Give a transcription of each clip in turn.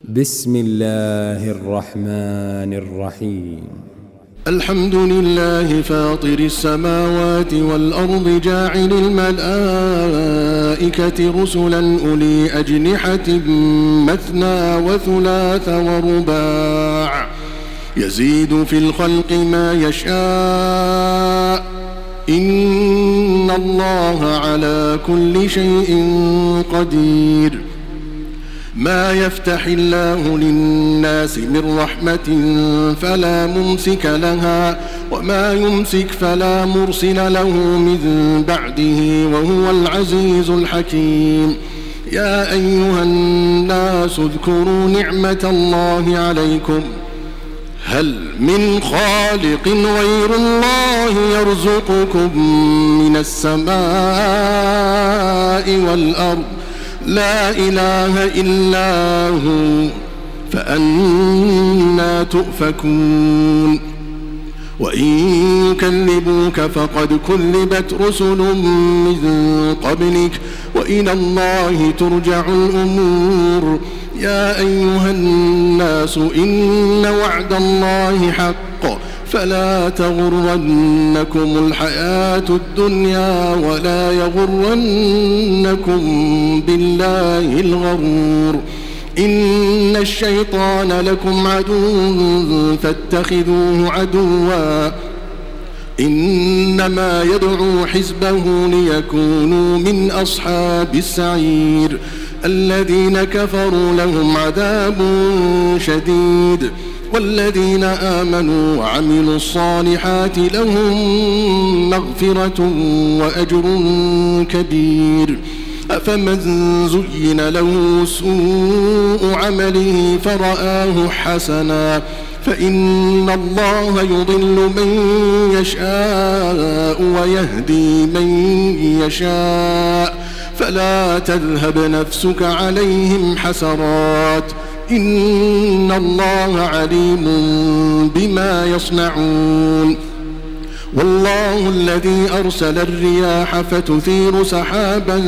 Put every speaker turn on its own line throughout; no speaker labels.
بسم الله الرحمن الرحيم.
الحمد لله فاطر السماوات والأرض جاعل الملائكة رسلا أولي أجنحة مثنى وثلاث ورباع يزيد في الخلق ما يشاء إن الله على كل شيء قدير. ما يفتح الله للناس من رحمة فلا ممسك لها وما يمسك فلا مرسل له من بعده وهو العزيز الحكيم. يا أيها الناس اذكروا نعمة الله عليكم هل من خالق غير الله يرزقكم من السماء والأرض لا إله إلا هو فأنى تؤفكون. وإن يكذبوك فقد كذبت رسل من قبلك وإلى الله ترجع الأمور. يا أيها الناس إن وعد الله حق فلا تغرنكم الحياة الدنيا ولا يغرنكم بالله الغرور. إن الشيطان لكم عدو فاتخذوه عدوا إنما يدعو حزبه ليكونوا من أصحاب السعير. الذين كفروا لهم عذاب شديد والذين آمنوا وعملوا الصالحات لهم مغفرة وأجر كبير. أفمن زين له سوء عمله فرآه حسنا فإن الله يضل من يشاء ويهدي من يشاء فلا تذهب نفسك عليهم حسرات إن الله عليم بما يصنعون. والله الذي أرسل الرياح فتثير سحابا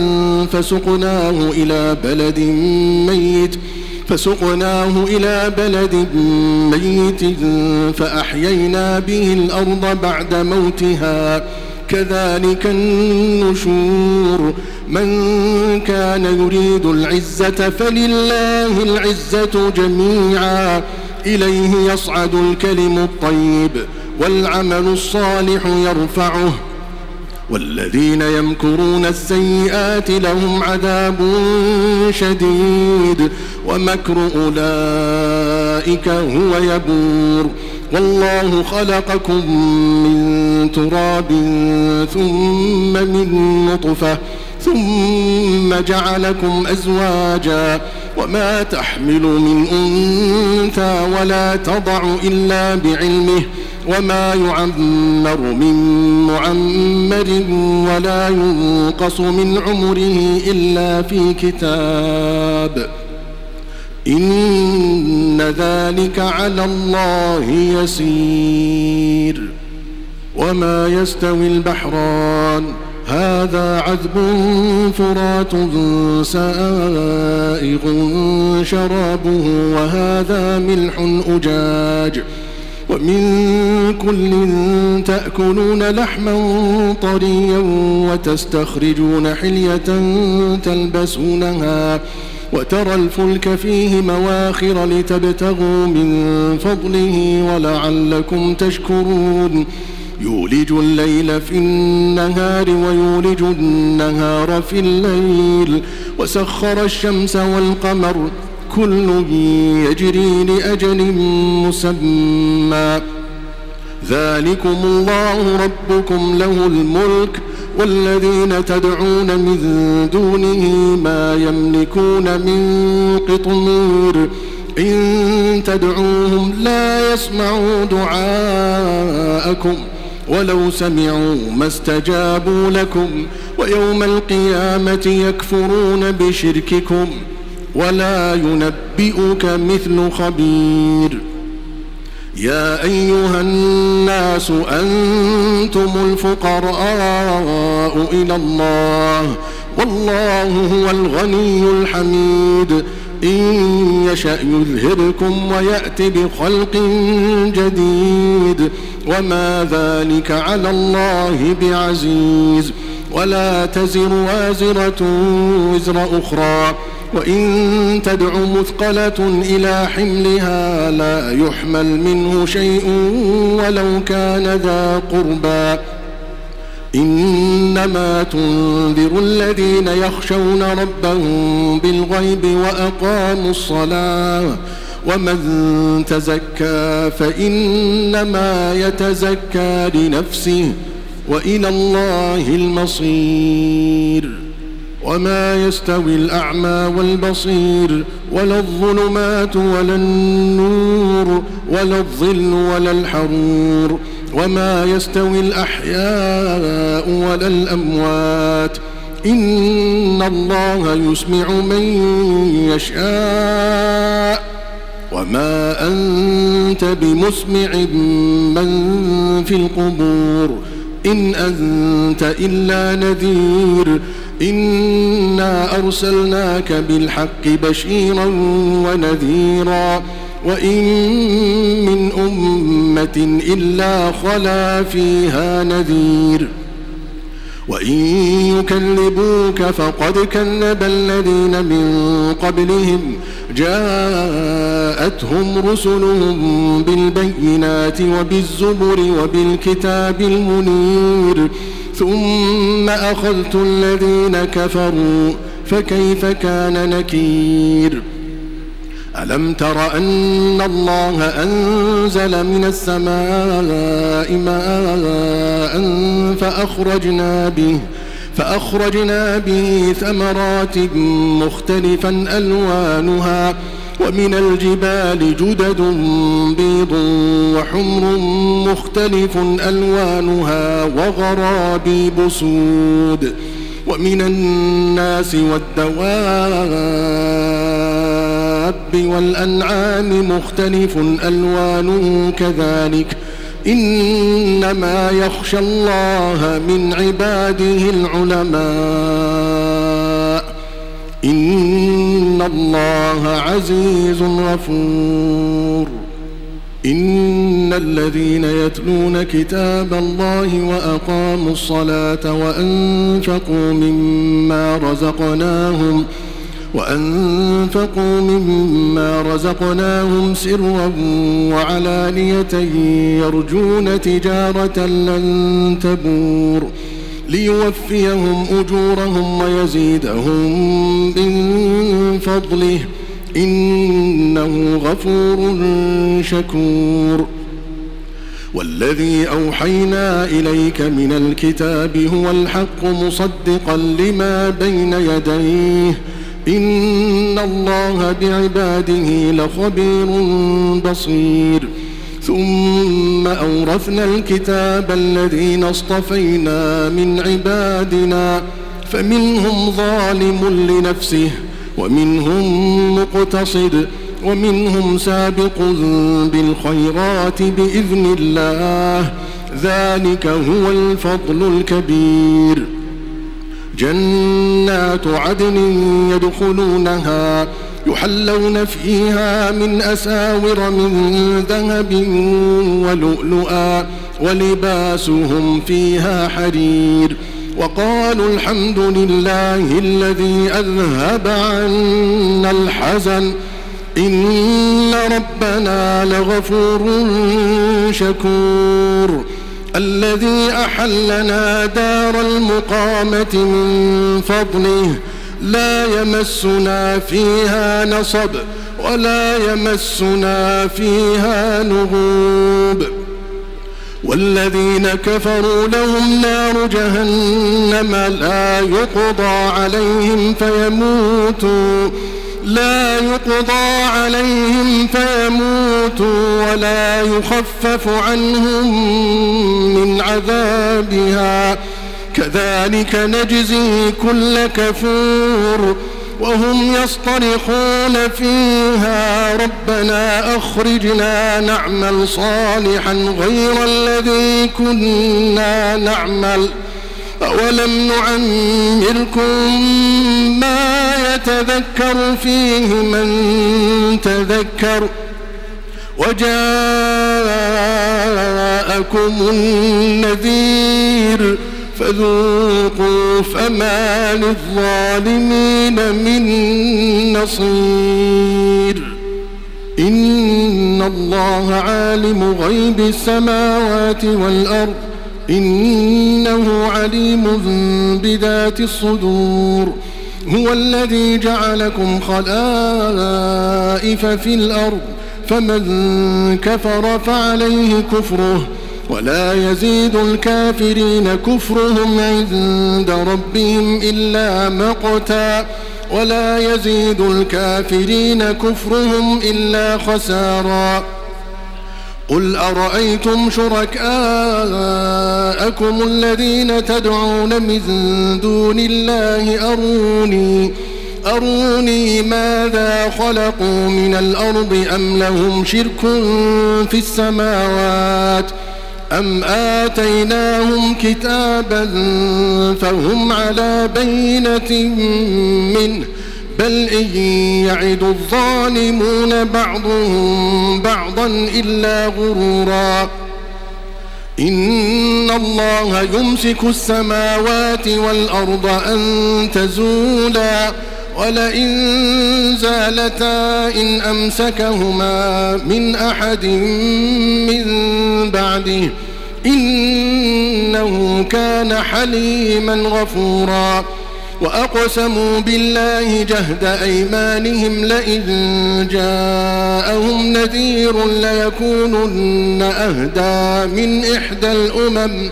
فسقناه إلى بلد ميت فأحيينا به الأرض بعد موتها كذلك النشور. من كان يريد العزة فلله العزة جميعا إليه يصعد الكلم الطيب والعمل الصالح يرفعه والذين يمكرون السيئات لهم عذاب شديد ومكر أولئك هو يبور. والله خلقكم من تراب ثم من نطفة ثم جعلكم أزواجا وما تحمل من أنثى ولا تضع إلا بعلمه وما يعمر من معمر ولا ينقص من عمره إلا في كتاب إن ذلك على الله يسير. وما يستوي البحران هذا عذب فرات سائغ شرابه وهذا ملح أجاج ومن كل تأكلون لحما طريا وتستخرجون حلية تلبسونها وترى الفلك فيه مواخر لتبتغوا من فضله ولعلكم تشكرون. يولج الليل في النهار ويولج النهار في الليل وسخر الشمس والقمر كل يجري لأجل مسمى ذلكم الله ربكم له الملك والذين تدعون من دونه ما يملكون من قطمير إن تدعوهم لا يسمعوا دعاءكم ولو سمعوا ما استجابوا لكم ويوم القيامة يكفرون بشرككم ولا ينبئك مثل خبير. يا أيها الناس أنتم الفقراء إلى الله والله هو الغني الحميد إن يشأ يذهبكم ويأت بخلق جديد وما ذلك على الله بعزيز. ولا تزر وازرة وزر أخرى وإن تدع مثقلة إلى حملها لا يحمل منه شيء ولو كان ذا قربى. إنما تنذر الذين يخشون ربهم بالغيب وأقاموا الصلاة ومن تزكى فإنما يتزكى لنفسه وإلى الله المصير. وما يستوي الأعمى والبصير ولا الظلمات ولا النور ولا الظل ولا الحرور وما يستوي الأحياء ولا الأموات إن الله يسمع من يشاء وما أنت بمسمع من في القبور إن أنت إلا نذير إنا أرسلناك بالحق بشيرا ونذيرا وإن من أمة إلا خلا فيها نذير وإن يكذبوك فقد كذب الذين من قبلهم جاءتهم رسلهم بالبينات وبالزبر وبالكتاب المنير ثم أخذت الذين كفروا فكيف كان نكير. ألم تر أن الله أنزل من السماء ماء فأخرجنا به ثمرات مختلفا ألوانها ومن الجبال جدد بيض وحمر مختلف ألوانها وغرابيب سود ومن الناس والدواب والأنعام مختلف ألوانه كذلك إنما يخشى الله من عباده العلماء إن الله عزيز غفور. إن الذين يتلون كتاب الله وأقاموا الصلاة وأنفقوا مما رزقناهم سرا وعلانية يرجون تجارة لن تبور ليوفيهم أجورهم ويزيدهم من فضله إنه غفور شكور. والذي أوحينا إليك من الكتاب هو الحق مصدقا لما بين يديه إن الله بعباده لخبير بصير. ثم أورثنا الكتاب الذين اصطفينا من عبادنا فمنهم ظالم لنفسه ومنهم مقتصد ومنهم سابق بالخيرات بإذن الله ذلك هو الفضل الكبير. جنات عدن يدخلونها يحلون فيها من أساور من ذهب ولؤلؤا ولباسهم فيها حرير وقالوا الحمد لله الذي أذهب عنا الحزن إن ربنا لغفور شكور. الذي أحلنا دار المقامة من فضله لا يمسنا فيها نصب ولا يمسنا فيها لغوب. والذين كفروا لهم نار جهنم لا يقضى عليهم فيموتوا ولا يخفف عنهم من عذابها كذلك نجزي كل كفور. وهم يصطرخون فيها ربنا أخرجنا نعمل صالحا غير الذي كنا نعمل أولم نعمركم ما يتذكر فيه من تذكر وجاءكم النذير فذوقوا فما للظالمين من نصير إن الله عالم غيب السماوات والأرض إنه عليم بذات الصدور هو الذي جعلكم خلائف في الأرض فمن كفر فعليه كفره ولا يزيد الكافرين كفرهم عند ربهم إلا مقتا ولا يزيد الكافرين كفرهم إلا خسارا قل أرأيتم شركاءكم الذين تدعون من دون الله أروني ماذا خلقوا من الأرض أم لهم شرك في السماوات أم آتيناهم كتابا فهم على بينة منه بل إن يعد الظالمون بعضهم بعضا إلا غرورا إن الله يمسك السماوات والأرض أن تزولا ولئن زالتا إن أمسكهما من أحد من بعده إنه كان حليما غفورا وأقسموا بالله جهد أيمانهم لئن جاءهم نذير ليكونن أهدى من إحدى الأمم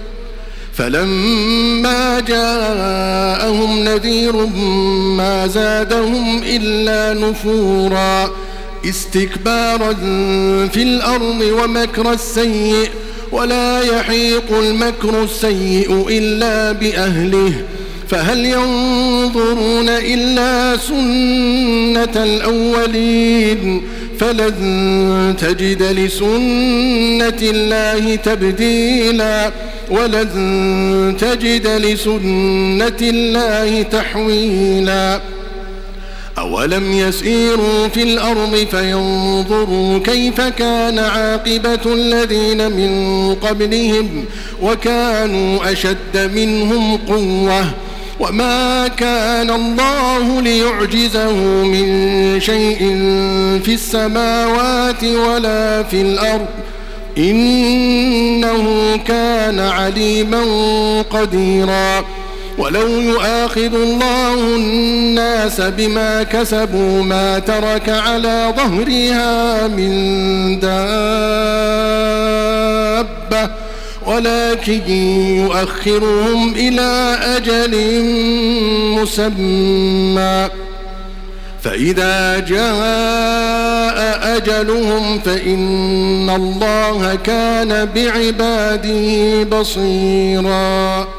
فلما جاءهم نذير ما زادهم إلا نفورا استكبارا في الأرض ومكر السيء ولا يحيق المكر السيء إلا بأهله فهل ينظرون إلا سنة الأولين فلن تجد لسنة الله تبديلا ولن تجد لسنة الله تحويلا أولم يسيروا في الأرض فينظروا كيف كان عاقبة الذين من قبلهم وكانوا أشد منهم قوة وما كان الله ليعجزه من شيء في السماوات ولا في الأرض إنه كان عليما قديرا ولو يؤاخذ الله الناس بما كسبوا ما ترك على ظهرها من دابة ولكن يؤخرهم إلى أجل مسمى فإذا جاء أجلهم فإن الله كان بعباده بصيرا.